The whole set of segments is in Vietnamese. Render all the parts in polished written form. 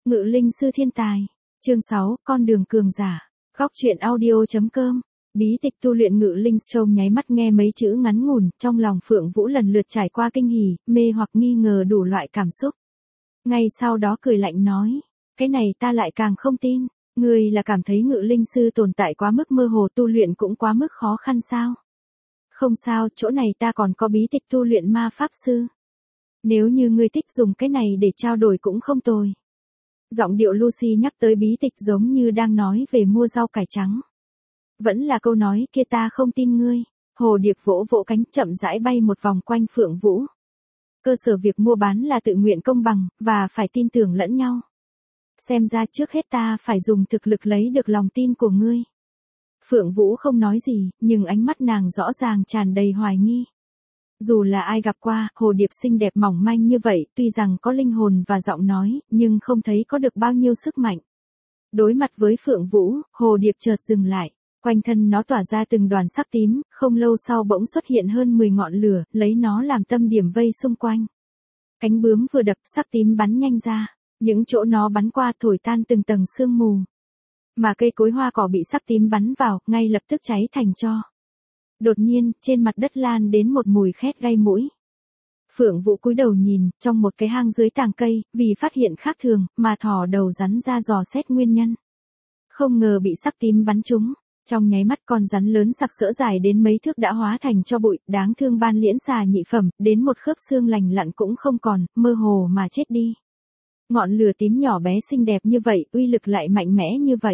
Ngự linh sư thiên tài. Chương 6, con đường cường giả. Góc truyện audio.com. Bí tịch tu luyện ngự linh trong nháy mắt nghe mấy chữ ngắn ngủn, trong lòng Phượng Vũ lần lượt trải qua kinh hỉ, mê hoặc nghi ngờ đủ loại cảm xúc. Ngay sau đó cười lạnh nói, cái này ta lại càng không tin, ngươi là cảm thấy ngự linh sư tồn tại quá mức mơ hồ, tu luyện cũng quá mức khó khăn sao? Không sao, chỗ này ta còn có bí tịch tu luyện ma pháp sư. Nếu như ngươi thích dùng cái này để trao đổi cũng không tồi. Giọng điệu Lucy nhắc tới bí tịch giống như đang nói về mua rau cải trắng. Vẫn là câu nói kia, ta không tin ngươi. Hồ điệp vỗ vỗ cánh chậm rãi bay một vòng quanh Phượng Vũ. Cơ sở việc mua bán là tự nguyện công bằng, và phải tin tưởng lẫn nhau. Xem ra trước hết ta phải dùng thực lực lấy được lòng tin của ngươi. Phượng Vũ không nói gì, nhưng ánh mắt nàng rõ ràng tràn đầy hoài nghi. Dù là ai gặp qua, hồ điệp xinh đẹp mỏng manh như vậy, tuy rằng có linh hồn và giọng nói, nhưng không thấy có được bao nhiêu sức mạnh. Đối mặt với Phượng Vũ, hồ điệp chợt dừng lại. Quanh thân nó tỏa ra từng đoàn sắc tím, không lâu sau bỗng xuất hiện hơn 10 ngọn lửa, lấy nó làm tâm điểm vây xung quanh. Cánh bướm vừa đập, sắc tím bắn nhanh ra. Những chỗ nó bắn qua thổi tan từng tầng sương mù. Mà cây cối hoa cỏ bị sắc tím bắn vào, ngay lập tức cháy thành tro. Đột nhiên, trên mặt đất lan đến một mùi khét gây mũi. Phượng Vũ cúi đầu nhìn, trong một cái hang dưới tàng cây, vì phát hiện khác thường, mà thò đầu rắn ra dò xét nguyên nhân. Không ngờ bị sắc tím bắn trúng. Trong nháy mắt con rắn lớn sặc sỡ dài đến mấy thước đã hóa thành tro bụi, đáng thương ban liễn xà nhị phẩm, đến một khớp xương lành lặn cũng không còn, mơ hồ mà chết đi. Ngọn lửa tím nhỏ bé xinh đẹp như vậy, uy lực lại mạnh mẽ như vậy.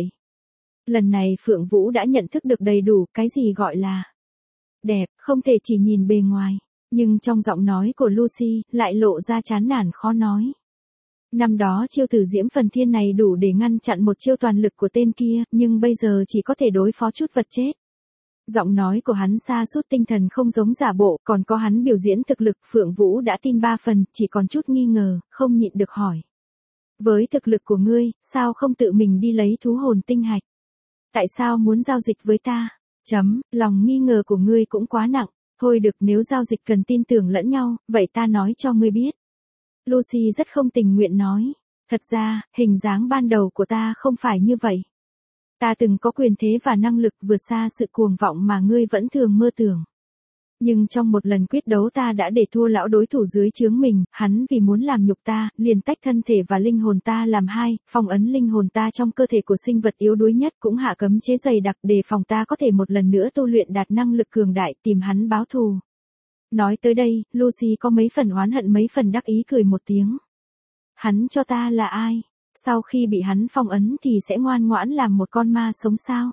Lần này Phượng Vũ đã nhận thức được đầy đủ cái gì gọi là đẹp, không thể chỉ nhìn bề ngoài, nhưng trong giọng nói của Lucy lại lộ ra chán nản khó nói. Năm đó chiêu tử diễm phần thiên này đủ để ngăn chặn một chiêu toàn lực của tên kia, nhưng bây giờ chỉ có thể đối phó chút vật chết. Giọng nói của hắn sa sút tinh thần không giống giả bộ, còn có hắn biểu diễn thực lực, Phượng Vũ đã tin 3 phần, chỉ còn chút nghi ngờ, không nhịn được hỏi. Với thực lực của ngươi, sao không tự mình đi lấy thú hồn tinh hạch? Tại sao muốn giao dịch với ta? Lòng nghi ngờ của ngươi cũng quá nặng, thôi được, nếu giao dịch cần tin tưởng lẫn nhau, vậy ta nói cho ngươi biết. Lucy rất không tình nguyện nói, thật ra, hình dáng ban đầu của ta không phải như vậy. Ta từng có quyền thế và năng lực vượt xa sự cuồng vọng mà ngươi vẫn thường mơ tưởng. Nhưng trong một lần quyết đấu ta đã để thua lão đối thủ dưới trướng mình, hắn vì muốn làm nhục ta, liền tách thân thể và linh hồn ta làm hai, phong ấn linh hồn ta trong cơ thể của sinh vật yếu đuối nhất, cũng hạ cấm chế dày đặc để phòng ta có thể một lần nữa tu luyện đạt năng lực cường đại, tìm hắn báo thù. Nói tới đây, Lucy có mấy phần oán hận mấy phần đắc ý cười một tiếng. Hắn cho ta là ai? Sau khi bị hắn phong ấn thì sẽ ngoan ngoãn làm một con ma sống sao?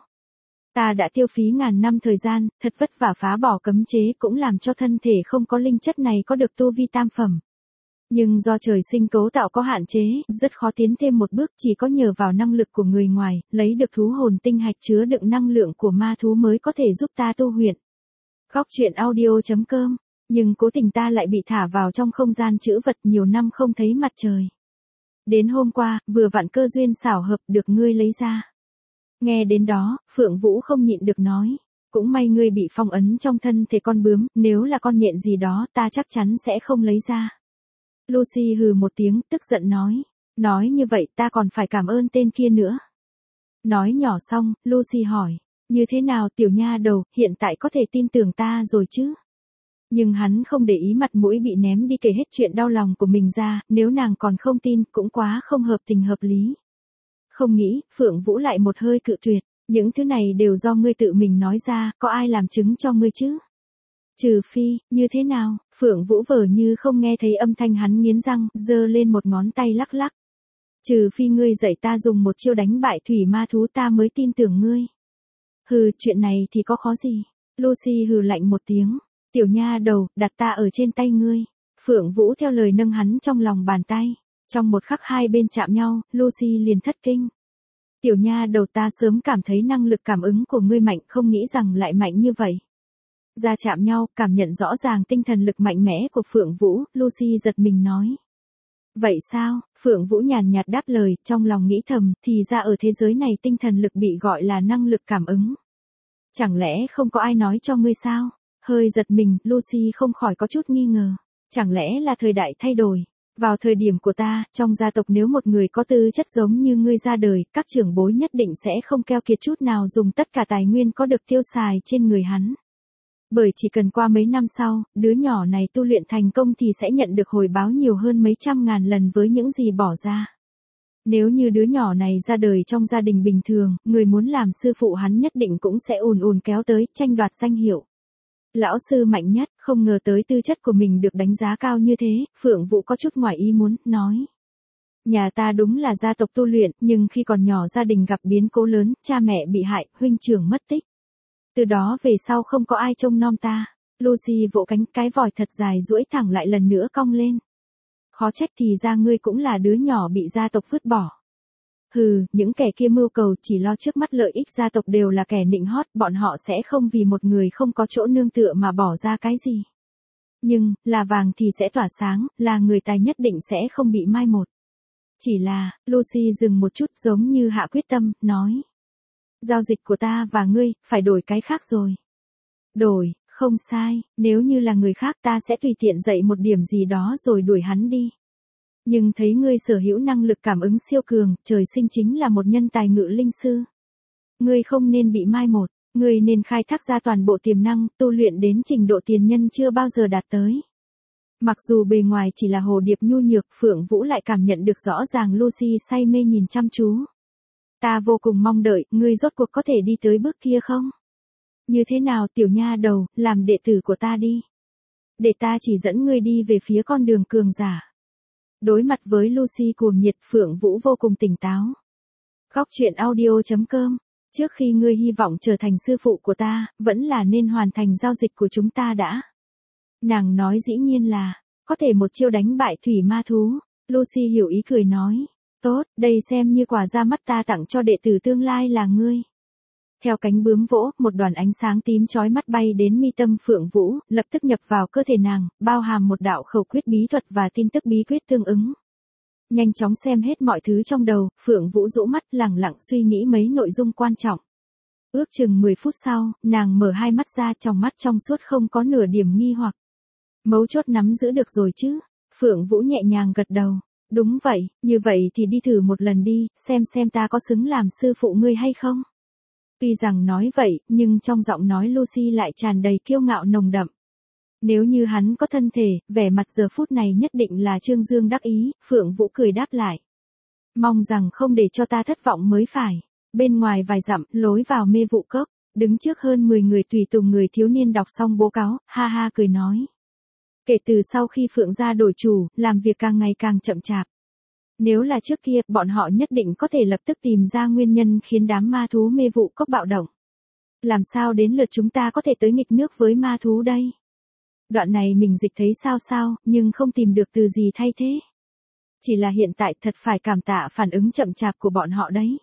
Ta đã tiêu phí ngàn năm thời gian, thật vất vả phá bỏ cấm chế cũng làm cho thân thể không có linh chất này có được tu vi tam phẩm. Nhưng do trời sinh cấu tạo có hạn chế, rất khó tiến thêm một bước, chỉ có nhờ vào năng lực của người ngoài, lấy được thú hồn tinh hạch chứa đựng năng lượng của ma thú mới có thể giúp ta tu luyện. Góc truyện audio.com. Nhưng cố tình ta lại bị thả vào trong không gian trữ vật nhiều năm không thấy mặt trời. Đến hôm qua, vừa vặn cơ duyên xảo hợp được ngươi lấy ra. Nghe đến đó, Phượng Vũ không nhịn được nói. Cũng may ngươi bị phong ấn trong thân thể con bướm, nếu là con nhện gì đó ta chắc chắn sẽ không lấy ra. Lucy hừ một tiếng, tức giận nói. Nói như vậy ta còn phải cảm ơn tên kia nữa. Nói nhỏ xong, Lucy hỏi. Như thế nào tiểu nha đầu, hiện tại có thể tin tưởng ta rồi chứ? Nhưng hắn không để ý mặt mũi bị ném đi kể hết chuyện đau lòng của mình ra, nếu nàng còn không tin, cũng quá không hợp tình hợp lý. Không nghĩ, Phượng Vũ lại một hơi cự tuyệt, những thứ này đều do ngươi tự mình nói ra, có ai làm chứng cho ngươi chứ? Trừ phi, như thế nào? Phượng Vũ vờ như không nghe thấy âm thanh hắn nghiến răng, giơ lên một ngón tay lắc lắc. Trừ phi ngươi dạy ta dùng một chiêu đánh bại thủy ma thú ta mới tin tưởng ngươi. Hừ, chuyện này thì có khó gì? Lucy hừ lạnh một tiếng. Tiểu nha đầu, đặt ta ở trên tay ngươi. Phượng Vũ theo lời nâng hắn trong lòng bàn tay. Trong một khắc hai bên chạm nhau, Lucy liền thất kinh. Tiểu nha đầu, ta sớm cảm thấy năng lực cảm ứng của ngươi mạnh, không nghĩ rằng lại mạnh như vậy. Ra chạm nhau, cảm nhận rõ ràng tinh thần lực mạnh mẽ của Phượng Vũ, Lucy giật mình nói. Vậy sao? Phượng Vũ nhàn nhạt đáp lời, trong lòng nghĩ thầm, thì ra ở thế giới này tinh thần lực bị gọi là năng lực cảm ứng. Chẳng lẽ không có ai nói cho ngươi sao? Hơi giật mình, Lucy không khỏi có chút nghi ngờ. Chẳng lẽ là thời đại thay đổi? Vào thời điểm của ta, trong gia tộc nếu một người có tư chất giống như ngươi ra đời, các trưởng bối nhất định sẽ không keo kiệt chút nào dùng tất cả tài nguyên có được tiêu xài trên người hắn. Bởi chỉ cần qua mấy năm sau, đứa nhỏ này tu luyện thành công thì sẽ nhận được hồi báo nhiều hơn mấy trăm ngàn lần với những gì bỏ ra. Nếu như đứa nhỏ này ra đời trong gia đình bình thường, người muốn làm sư phụ hắn nhất định cũng sẽ ùn ùn kéo tới, tranh đoạt danh hiệu. Lão sư mạnh nhất, không ngờ tới tư chất của mình được đánh giá cao như thế, Phượng Vũ có chút ngoài ý muốn, nói. Nhà ta đúng là gia tộc tu luyện, nhưng khi còn nhỏ gia đình gặp biến cố lớn, cha mẹ bị hại, huynh trưởng mất tích. Từ đó về sau không có ai trông nom ta. Lucy vỗ cánh, cái vòi thật dài duỗi thẳng lại lần nữa cong lên. Khó trách thì ra ngươi cũng là đứa nhỏ bị gia tộc vứt bỏ. Hừ, những kẻ kia mưu cầu chỉ lo trước mắt lợi ích gia tộc đều là kẻ nịnh hót, bọn họ sẽ không vì một người không có chỗ nương tựa mà bỏ ra cái gì. Nhưng, là vàng thì sẽ tỏa sáng, là người tài nhất định sẽ không bị mai một. Chỉ là, Lucy dừng một chút giống như hạ quyết tâm, nói. Giao dịch của ta và ngươi, phải đổi cái khác rồi. Đổi, không sai, nếu như là người khác ta sẽ tùy tiện dạy một điểm gì đó rồi đuổi hắn đi. Nhưng thấy ngươi sở hữu năng lực cảm ứng siêu cường, trời sinh chính là một nhân tài ngự linh sư. Ngươi không nên bị mai một, ngươi nên khai thác ra toàn bộ tiềm năng, tu luyện đến trình độ tiền nhân chưa bao giờ đạt tới. Mặc dù bề ngoài chỉ là hồ điệp nhu nhược, Phượng Vũ lại cảm nhận được rõ ràng Lucy say mê nhìn chăm chú. Ta vô cùng mong đợi, ngươi rốt cuộc có thể đi tới bước kia không? Như thế nào tiểu nha đầu, làm đệ tử của ta đi. Để ta chỉ dẫn ngươi đi về phía con đường cường giả. Đối mặt với Lucy cuồng nhiệt, Phượng Vũ vô cùng tỉnh táo. Góc truyện audio.com. Trước khi ngươi hy vọng trở thành sư phụ của ta, vẫn là nên hoàn thành giao dịch của chúng ta đã. Nàng nói dĩ nhiên là, có thể một chiêu đánh bại thủy ma thú. Lucy hiểu ý cười nói. Tốt, đây xem như quà ra mắt ta tặng cho đệ tử tương lai là ngươi. Theo cánh bướm vỗ, một đoàn ánh sáng tím chói mắt bay đến mi tâm Phượng Vũ, lập tức nhập vào cơ thể nàng, bao hàm một đạo khẩu quyết bí thuật và tin tức bí quyết tương ứng. Nhanh chóng xem hết mọi thứ trong đầu, Phượng Vũ rũ mắt lẳng lặng suy nghĩ mấy nội dung quan trọng. Ước chừng 10 phút sau, nàng mở hai mắt ra, trong mắt trong suốt không có nửa điểm nghi hoặc. Mấu chốt nắm giữ được rồi chứ? Phượng Vũ nhẹ nhàng gật đầu. Đúng vậy, như vậy thì đi thử một lần đi, xem ta có xứng làm sư phụ ngươi hay không? Tuy rằng nói vậy, nhưng trong giọng nói Lucy lại tràn đầy kiêu ngạo nồng đậm. Nếu như hắn có thân thể, vẻ mặt giờ phút này nhất định là trương dương đắc ý, Phượng Vũ cười đáp lại. Mong rằng không để cho ta thất vọng mới phải. Bên ngoài vài dặm, lối vào mê vụ cốc, đứng trước hơn 10 người tùy tùng người thiếu niên đọc xong bố cáo, ha ha cười nói. Kể từ sau khi Phượng gia đổi chủ, làm việc càng ngày càng chậm chạp. Nếu là trước kia, bọn họ nhất định có thể lập tức tìm ra nguyên nhân khiến đám ma thú mê vụ cốc bạo động. Làm sao đến lượt chúng ta có thể tới nghịch nước với ma thú đây? Đoạn này mình dịch thấy sao, nhưng không tìm được từ gì thay thế. Chỉ là hiện tại thật phải cảm tạ phản ứng chậm chạp của bọn họ đấy.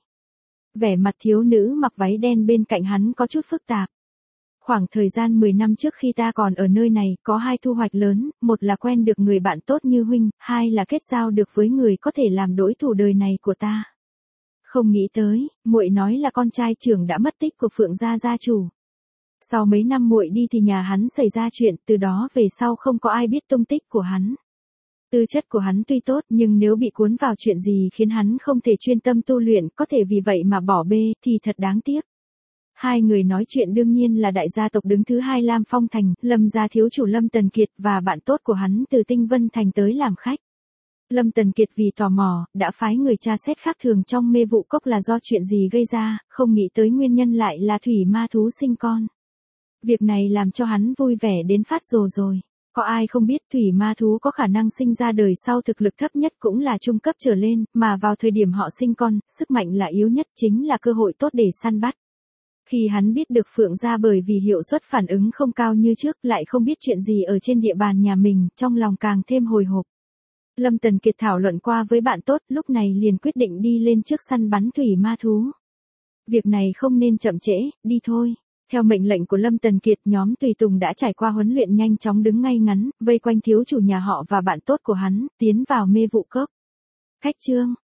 Vẻ mặt thiếu nữ mặc váy đen bên cạnh hắn có chút phức tạp. Khoảng thời gian 10 năm trước khi ta còn ở nơi này, có hai thu hoạch lớn, một là quen được người bạn tốt như huynh, hai là kết giao được với người có thể làm đối thủ đời này của ta. Không nghĩ tới, muội nói là con trai trưởng đã mất tích của Phượng gia gia chủ. Sau mấy năm muội đi thì nhà hắn xảy ra chuyện, từ đó về sau không có ai biết tung tích của hắn. Tư chất của hắn tuy tốt, nhưng nếu bị cuốn vào chuyện gì khiến hắn không thể chuyên tâm tu luyện, có thể vì vậy mà bỏ bê, thì thật đáng tiếc. Hai người nói chuyện đương nhiên là đại gia tộc đứng thứ hai Lam Phong Thành, Lâm gia thiếu chủ Lâm Tần Kiệt và bạn tốt của hắn từ Tinh Vân Thành tới làm khách. Lâm Tần Kiệt vì tò mò, đã phái người tra xét khác thường trong mê vụ cốc là do chuyện gì gây ra, không nghĩ tới nguyên nhân lại là thủy ma thú sinh con. Việc này làm cho hắn vui vẻ đến phát rồ rồi. Có ai không biết thủy ma thú có khả năng sinh ra đời sau thực lực thấp nhất cũng là trung cấp trở lên, mà vào thời điểm họ sinh con, sức mạnh là yếu nhất chính là cơ hội tốt để săn bắt. Khi hắn biết được Phượng gia bởi vì hiệu suất phản ứng không cao như trước lại không biết chuyện gì ở trên địa bàn nhà mình, trong lòng càng thêm hồi hộp. Lâm Tần Kiệt thảo luận qua với bạn tốt, lúc này liền quyết định đi lên trước săn bắn thủy ma thú. Việc này không nên chậm trễ, đi thôi. Theo mệnh lệnh của Lâm Tần Kiệt, nhóm tùy tùng đã trải qua huấn luyện nhanh chóng đứng ngay ngắn, vây quanh thiếu chủ nhà họ và bạn tốt của hắn, tiến vào mê vụ cốc. Khách trương,